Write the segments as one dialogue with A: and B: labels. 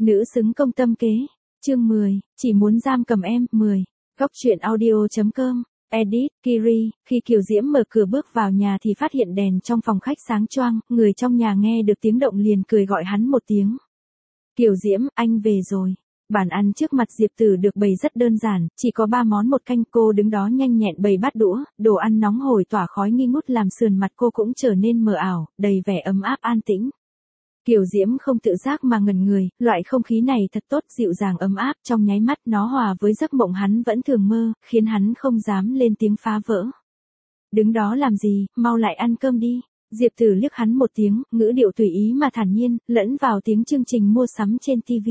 A: Nữ xứng công tâm kế. Chương 10, chỉ muốn giam cầm em. 10. Góc truyện audio.com. Edit, Kiri. Khi Kiều Diễm mở cửa bước vào nhà thì phát hiện đèn trong phòng khách sáng choang, người trong nhà nghe được tiếng động liền cười gọi hắn một tiếng. Kiều Diễm, anh về rồi. Bàn ăn trước mặt Diệp Tử được bày rất đơn giản, chỉ có 3 món một canh. Cô đứng đó nhanh nhẹn bày bát đũa, đồ ăn nóng hổi tỏa khói nghi ngút làm sườn mặt cô cũng trở nên mờ ảo, đầy vẻ ấm áp an tĩnh. Kiều Diễm không tự giác mà ngẩn người, loại không khí này thật tốt, dịu dàng ấm áp, trong nháy mắt nó hòa với giấc mộng hắn vẫn thường mơ, khiến hắn không dám lên tiếng phá vỡ. Đứng đó làm gì, mau lại ăn cơm đi. Diệp Tử liếc hắn một tiếng, ngữ điệu tùy ý mà thản nhiên, lẫn vào tiếng chương trình mua sắm trên TV.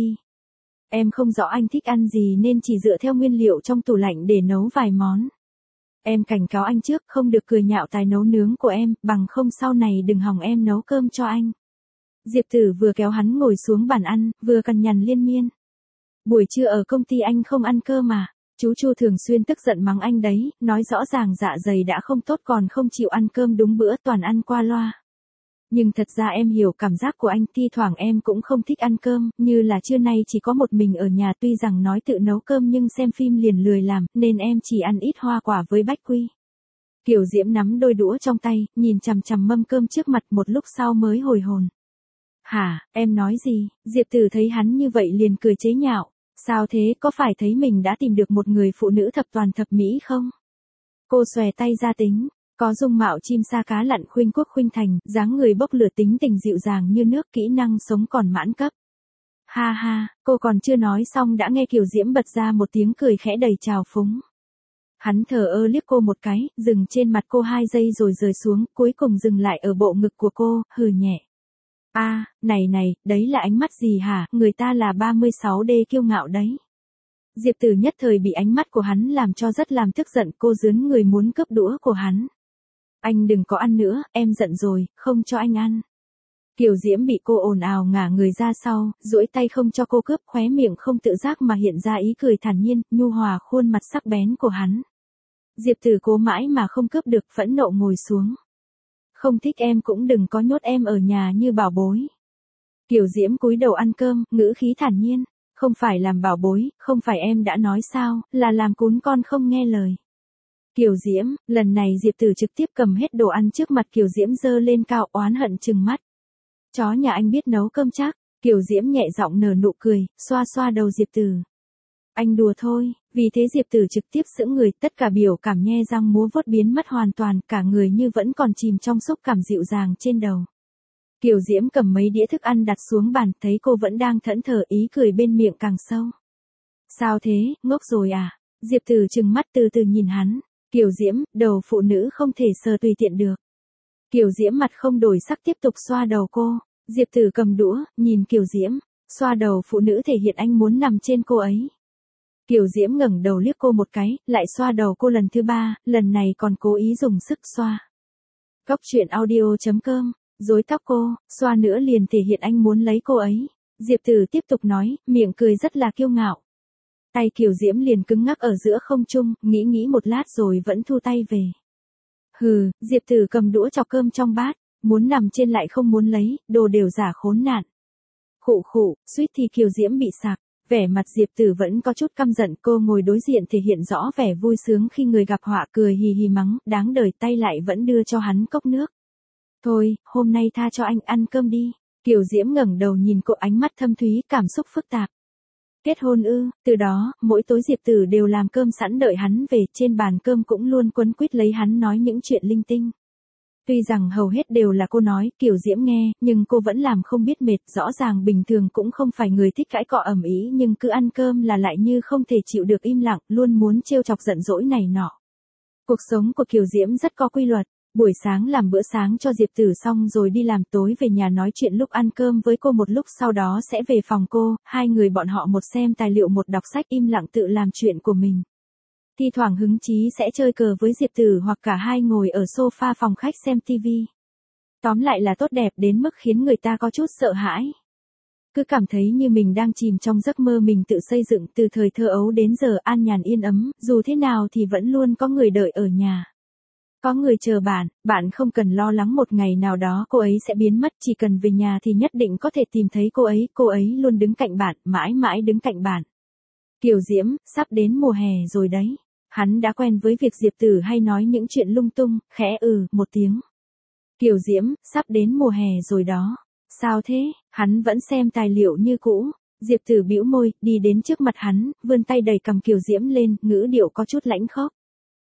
A: Em không rõ anh thích ăn gì nên chỉ dựa theo nguyên liệu trong tủ lạnh để nấu vài món. Em cảnh cáo anh trước, không được cười nhạo tài nấu nướng của em, bằng không sau này đừng hòng em nấu cơm cho anh. Diệp Tử vừa kéo hắn ngồi xuống bàn ăn, vừa cằn nhằn liên miên. Buổi trưa ở công ty anh không ăn cơm à? Chú Chu thường xuyên tức giận mắng anh đấy, nói rõ ràng dạ dày đã không tốt còn không chịu ăn cơm đúng bữa, toàn ăn qua loa. Nhưng thật ra em hiểu cảm giác của anh, thi thoảng em cũng không thích ăn cơm, như là trưa nay chỉ có một mình ở nhà, tuy rằng nói tự nấu cơm nhưng xem phim liền lười làm, nên em chỉ ăn ít hoa quả với bách quy. Kiều Diễm nắm đôi đũa trong tay, nhìn chằm chằm mâm cơm trước mặt, một lúc sau mới hồi hồn. Hả, em nói gì? Diệp Tử thấy hắn như vậy liền cười chế nhạo. Sao thế, có phải thấy mình đã tìm được một người phụ nữ thập toàn thập mỹ không? Cô xòe tay ra tính, có dung mạo chim sa cá lặn khuynh quốc khuynh thành, dáng người bốc lửa, tính tình dịu dàng như nước, kỹ năng sống còn mãn cấp. Ha ha, cô còn chưa nói xong đã nghe Kiều Diễm bật ra một tiếng cười khẽ đầy trào phúng. Hắn thờ ơ liếc cô một cái, dừng trên mặt cô 2 giây rồi rời xuống, cuối cùng dừng lại ở bộ ngực của cô, hừ nhẹ. Này, đấy là ánh mắt gì hả, người ta là 36D kiêu ngạo đấy. Diệp Tử nhất thời bị ánh mắt của hắn làm cho rất làm tức giận, cô rướn người muốn cướp đũa của hắn. Anh đừng có ăn nữa, em giận rồi, không cho anh ăn. Kiều Diễm bị cô ồn ào ngả người ra sau, duỗi tay không cho cô cướp, khóe miệng không tự giác mà hiện ra ý cười thản nhiên, nhu hòa khuôn mặt sắc bén của hắn. Diệp Tử cố mãi mà không cướp được, phẫn nộ ngồi xuống. Không thích em cũng đừng có nhốt em ở nhà như bảo bối. Kiều Diễm cúi đầu ăn cơm, ngữ khí thản nhiên. Không phải làm bảo bối, không phải em đã nói sao, là làm cún con không nghe lời. Kiều Diễm, lần này Diệp Tử trực tiếp cầm hết đồ ăn trước mặt Kiều Diễm giơ lên cao, oán hận trừng mắt. Chó nhà anh biết nấu cơm chắc. Kiều Diễm nhẹ giọng nở nụ cười, xoa xoa đầu Diệp Tử. Anh đùa thôi, vì thế Diệp Tử trực tiếp sững người, tất cả biểu cảm nhe răng múa vuốt biến mất hoàn toàn, cả người như vẫn còn chìm trong xúc cảm dịu dàng trên đầu. Kiều Diễm cầm mấy đĩa thức ăn đặt xuống bàn, thấy cô vẫn đang thẫn thờ, ý cười bên miệng càng sâu. Sao thế, ngốc rồi à? Diệp Tử trừng mắt từ từ nhìn hắn. Kiều Diễm, đầu phụ nữ không thể sờ tùy tiện được. Kiều Diễm mặt không đổi sắc tiếp tục xoa đầu cô. Diệp Tử cầm đũa, nhìn Kiều Diễm, xoa đầu phụ nữ thể hiện anh muốn nằm trên cô ấy. Kiều Diễm ngẩng đầu liếc cô một cái, lại xoa đầu cô lần thứ 3, lần này còn cố ý dùng sức xoa. Góc truyện audio.com. Rối tóc cô, xoa nữa liền thể hiện anh muốn lấy cô ấy. Diệp Tử tiếp tục nói, miệng cười rất là kiêu ngạo. Tay Kiều Diễm liền cứng ngắc ở giữa không trung, nghĩ một lát rồi vẫn thu tay về. Hừ, Diệp Tử cầm đũa chọc cơm trong bát, muốn nằm trên lại không muốn lấy, đồ đều giả khốn nạn. Khụ, suýt thì Kiều Diễm bị sặc. Vẻ mặt Diệp Tử vẫn có chút căm giận, cô ngồi đối diện thể hiện rõ vẻ vui sướng khi người gặp họa, cười hì hì mắng, đáng đời, tay lại vẫn đưa cho hắn cốc nước. Thôi, hôm nay tha cho anh, ăn cơm đi. Kiều Diễm ngẩng đầu nhìn cô, ánh mắt thâm thúy, cảm xúc phức tạp. Kết hôn ư? Từ đó, mỗi tối Diệp Tử đều làm cơm sẵn đợi hắn về, trên bàn cơm cũng luôn quấn quýt lấy hắn nói những chuyện linh tinh. Tuy rằng hầu hết đều là cô nói, Kiều Diễm nghe, nhưng cô vẫn làm không biết mệt, rõ ràng bình thường cũng không phải người thích cãi cọ ầm ĩ, nhưng cứ ăn cơm là lại như không thể chịu được im lặng, luôn muốn trêu chọc giận dỗi này nọ. Cuộc sống của Kiều Diễm rất có quy luật. Buổi sáng làm bữa sáng cho Diệp Tử xong rồi đi làm, tối về nhà nói chuyện lúc ăn cơm với cô một lúc, sau đó sẽ về phòng cô, hai người bọn họ một xem tài liệu một đọc sách, im lặng tự làm chuyện của mình. Thi thoảng hứng chí sẽ chơi cờ với Diệp Tử hoặc cả hai ngồi ở sofa phòng khách xem TV. Tóm lại là tốt đẹp đến mức khiến người ta có chút sợ hãi. Cứ cảm thấy như mình đang chìm trong giấc mơ mình tự xây dựng từ thời thơ ấu đến giờ, an nhàn yên ấm, dù thế nào thì vẫn luôn có người đợi ở nhà. Có người chờ bạn, bạn không cần lo lắng một ngày nào đó cô ấy sẽ biến mất, chỉ cần về nhà thì nhất định có thể tìm thấy cô ấy luôn đứng cạnh bạn, mãi mãi đứng cạnh bạn. Kiều Diễm, sắp đến mùa hè rồi đấy. Hắn đã quen với việc Diệp Tử hay nói những chuyện lung tung, khẽ một tiếng. Kiều Diễm, sắp đến mùa hè rồi đó. Sao thế? Hắn vẫn xem tài liệu như cũ. Diệp Tử bĩu môi, đi đến trước mặt hắn, vươn tay đẩy cầm Kiều Diễm lên, ngữ điệu có chút lãnh khốc.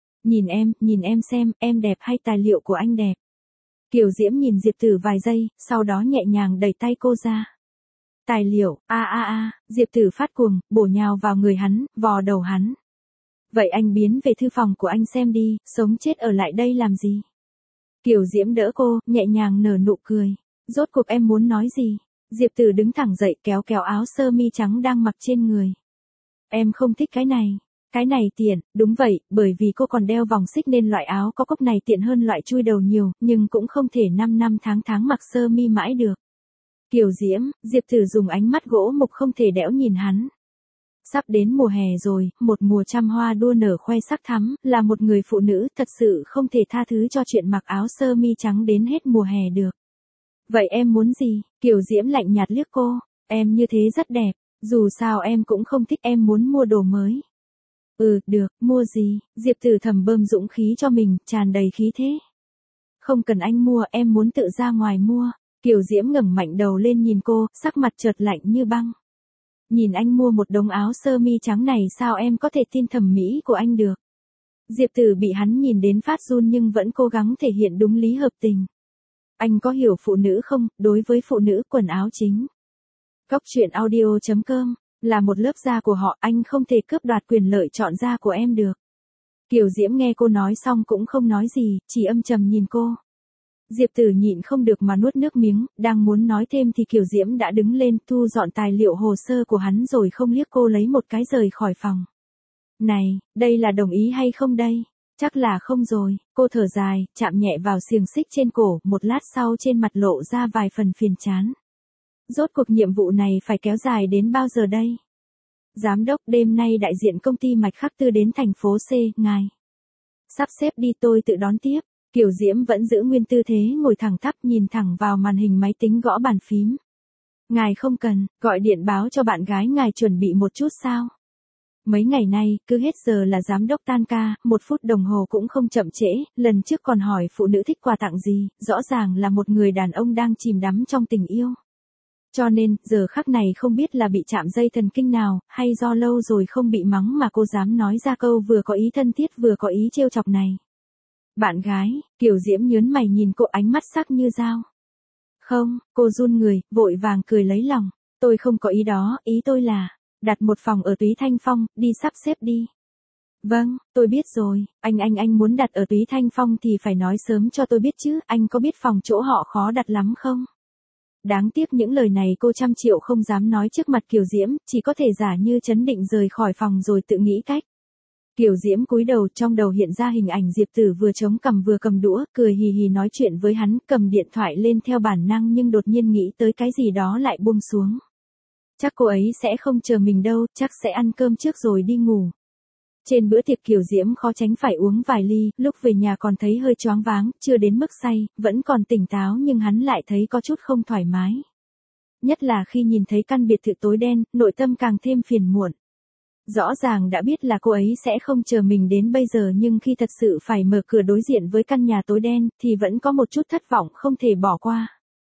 A: Nhìn em xem, em đẹp hay tài liệu của anh đẹp? Kiều Diễm nhìn Diệp Tử vài giây, sau đó nhẹ nhàng đẩy tay cô ra. Tài liệu, Diệp Tử phát cuồng, bổ nhào vào người hắn, vò đầu hắn. Vậy anh biến về thư phòng của anh xem đi, sống chết ở lại đây làm gì? Kiều Diễm đỡ cô, nhẹ nhàng nở nụ cười. Rốt cuộc em muốn nói gì? Diệp Tử đứng thẳng dậy kéo áo sơ mi trắng đang mặc trên người. Em không thích cái này. Cái này tiện, đúng vậy, bởi vì cô còn đeo vòng xích nên loại áo có cốc này tiện hơn loại chui đầu nhiều, nhưng cũng không thể 5 tháng mặc sơ mi mãi được. Kiều Diễm, Diệp Tử dùng ánh mắt gỗ mục không thể đẽo nhìn hắn. Sắp đến mùa hè rồi, một mùa trăm hoa đua nở khoe sắc thắm, là một người phụ nữ thật sự không thể tha thứ cho chuyện mặc áo sơ mi trắng đến hết mùa hè được. Vậy em muốn gì? Kiều Diễm lạnh nhạt liếc cô, em như thế rất đẹp, dù sao em cũng không thích, em muốn mua đồ mới. Được, mua gì? Diệp Tử thầm bơm dũng khí cho mình, tràn đầy khí thế. Không cần anh mua, em muốn tự ra ngoài mua. Kiều Diễm ngẩng mạnh đầu lên nhìn cô, sắc mặt chợt lạnh như băng. Nhìn anh mua một đống áo sơ mi trắng này sao em có thể tin thẩm mỹ của anh được? Diệp Tử bị hắn nhìn đến phát run nhưng vẫn cố gắng thể hiện đúng lý hợp tình. Anh có hiểu phụ nữ không? Đối với phụ nữ quần áo chính. Góc truyện audio.com là một lớp da của họ, anh không thể cướp đoạt quyền lợi chọn da của em được. Kiều Diễm nghe cô nói xong cũng không nói gì, chỉ âm trầm nhìn cô. Diệp Tử nhịn không được mà nuốt nước miếng, đang muốn nói thêm thì Kiều Diễm đã đứng lên thu dọn tài liệu hồ sơ của hắn rồi không liếc cô lấy một cái rời khỏi phòng. Này, đây là đồng ý hay không đây? Chắc là không rồi, cô thở dài, chạm nhẹ vào xiềng xích trên cổ, một lát sau trên mặt lộ ra vài phần phiền chán. Rốt cuộc nhiệm vụ này phải kéo dài đến bao giờ đây? Giám đốc, đêm nay đại diện công ty Mạch Khắc Tư đến thành phố C, ngài. Sắp xếp đi, tôi tự đón tiếp. Kiều Diễm vẫn giữ nguyên tư thế ngồi thẳng tắp nhìn thẳng vào màn hình máy tính gõ bàn phím. Ngài không cần, gọi điện báo cho bạn gái ngài chuẩn bị một chút sao? Mấy ngày nay, cứ hết giờ là giám đốc tan ca, 1 phút đồng hồ cũng không chậm trễ, lần trước còn hỏi phụ nữ thích quà tặng gì, rõ ràng là một người đàn ông đang chìm đắm trong tình yêu. Cho nên, giờ khắc này không biết là bị chạm dây thần kinh nào, hay do lâu rồi không bị mắng mà cô dám nói ra câu vừa có ý thân thiết vừa có ý trêu chọc này. Bạn gái, Kiều Diễm nhớn mày nhìn cô, ánh mắt sắc như dao. Không, cô run người, vội vàng cười lấy lòng. Tôi không có ý đó, ý tôi là, đặt một phòng ở Túy Thanh Phong, đi sắp xếp đi. Vâng, tôi biết rồi, anh muốn đặt ở Túy Thanh Phong thì phải nói sớm cho tôi biết chứ, anh có biết phòng chỗ họ khó đặt lắm không? Đáng tiếc những lời này cô trăm triệu không dám nói trước mặt Kiều Diễm, chỉ có thể giả như trấn định rời khỏi phòng rồi tự nghĩ cách. Kiều Diễm cúi đầu, trong đầu hiện ra hình ảnh Diệp Tử vừa chống cằm vừa cầm đũa, cười hì hì nói chuyện với hắn, cầm điện thoại lên theo bản năng nhưng đột nhiên nghĩ tới cái gì đó lại buông xuống. Chắc cô ấy sẽ không chờ mình đâu, chắc sẽ ăn cơm trước rồi đi ngủ. Trên bữa tiệc Kiều Diễm khó tránh phải uống vài ly, lúc về nhà còn thấy hơi choáng váng, chưa đến mức say, vẫn còn tỉnh táo nhưng hắn lại thấy có chút không thoải mái. Nhất là khi nhìn thấy căn biệt thự tối đen, nội tâm càng thêm phiền muộn. Rõ ràng đã biết là cô ấy sẽ không chờ mình đến bây giờ nhưng khi thật sự phải mở cửa đối diện với căn nhà tối đen thì vẫn có một chút thất vọng không thể bỏ qua.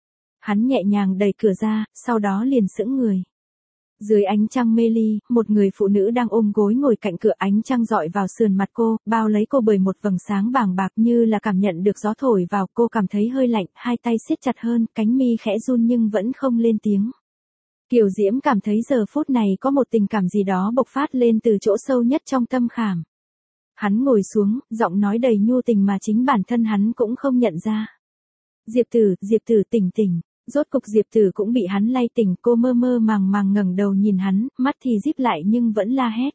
A: Hắn nhẹ nhàng đẩy cửa ra, sau đó liền sững người. Dưới ánh trăng mê ly, một người phụ nữ đang ôm gối ngồi cạnh cửa, ánh trăng rọi vào sườn mặt cô, bao lấy cô bởi một vầng sáng bàng bạc như là cảm nhận được gió thổi vào, cô cảm thấy hơi lạnh, hai tay siết chặt hơn, cánh mi khẽ run nhưng vẫn không lên tiếng. Kiều Diễm cảm thấy giờ phút này có một tình cảm gì đó bộc phát lên từ chỗ sâu nhất trong tâm khảm. Hắn ngồi xuống, giọng nói đầy nhu tình mà chính bản thân hắn cũng không nhận ra. Diệp Tử tỉnh. Rốt cục Diệp Tử cũng bị hắn lay tỉnh, cô mơ mơ màng ngẩng đầu nhìn hắn, mắt thì díp lại nhưng vẫn la hét.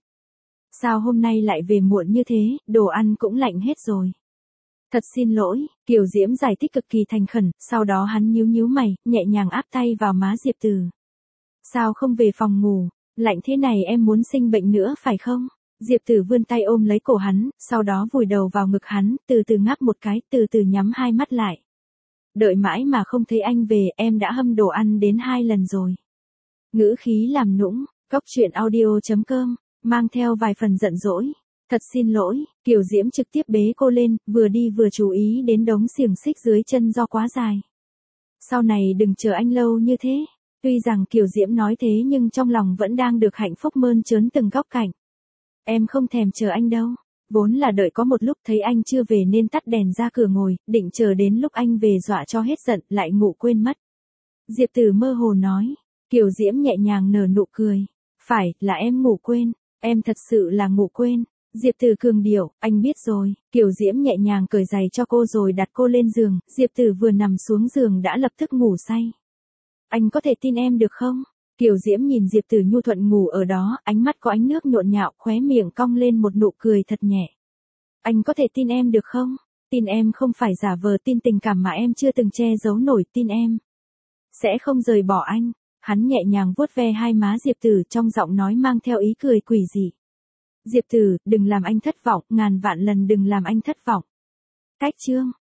A: Sao hôm nay lại về muộn như thế, đồ ăn cũng lạnh hết rồi. Thật xin lỗi, Kiều Diễm giải thích cực kỳ thành khẩn, sau đó hắn nhíu mày, nhẹ nhàng áp tay vào má Diệp Tử. Sao không về phòng ngủ, lạnh thế này em muốn sinh bệnh nữa phải không? Diệp Tử vươn tay ôm lấy cổ hắn, sau đó vùi đầu vào ngực hắn, từ từ ngáp một cái, từ từ nhắm hai mắt lại. Đợi mãi mà không thấy anh về, em đã hâm đồ ăn đến 2 lần rồi. Ngữ khí làm nũng, Cóc truyện audio.com, mang theo vài phần giận dỗi. Thật xin lỗi, Kiều Diễm trực tiếp bế cô lên, vừa đi vừa chú ý đến đống xiềng xích dưới chân do quá dài. Sau này đừng chờ anh lâu như thế. Tuy rằng Kiều Diễm nói thế nhưng trong lòng vẫn đang được hạnh phúc mơn trớn từng góc cạnh. Em không thèm chờ anh đâu. Vốn là đợi có một lúc thấy anh chưa về nên tắt đèn ra cửa ngồi, định chờ đến lúc anh về dọa cho hết giận, lại ngủ quên mất. Diệp Tử mơ hồ nói. Kiều Diễm nhẹ nhàng nở nụ cười. Phải, là em ngủ quên. Em thật sự là ngủ quên. Diệp Tử cường điệu, anh biết rồi. Kiều Diễm nhẹ nhàng cởi giày cho cô rồi đặt cô lên giường. Diệp Tử vừa nằm xuống giường đã lập tức ngủ say. Anh có thể tin em được không? Kiều Diễm nhìn Diệp Tử nhu thuận ngủ ở đó, ánh mắt có ánh nước nhộn nhạo, khóe miệng cong lên một nụ cười thật nhẹ. Anh có thể tin em được không? Tin em không phải giả vờ, tin tình cảm mà em chưa từng che giấu nổi, tin em sẽ không rời bỏ anh. Hắn nhẹ nhàng vuốt ve hai má Diệp Tử, trong giọng nói mang theo ý cười quỷ dị. Diệp Tử, đừng làm anh thất vọng, ngàn vạn lần đừng làm anh thất vọng. Cách chương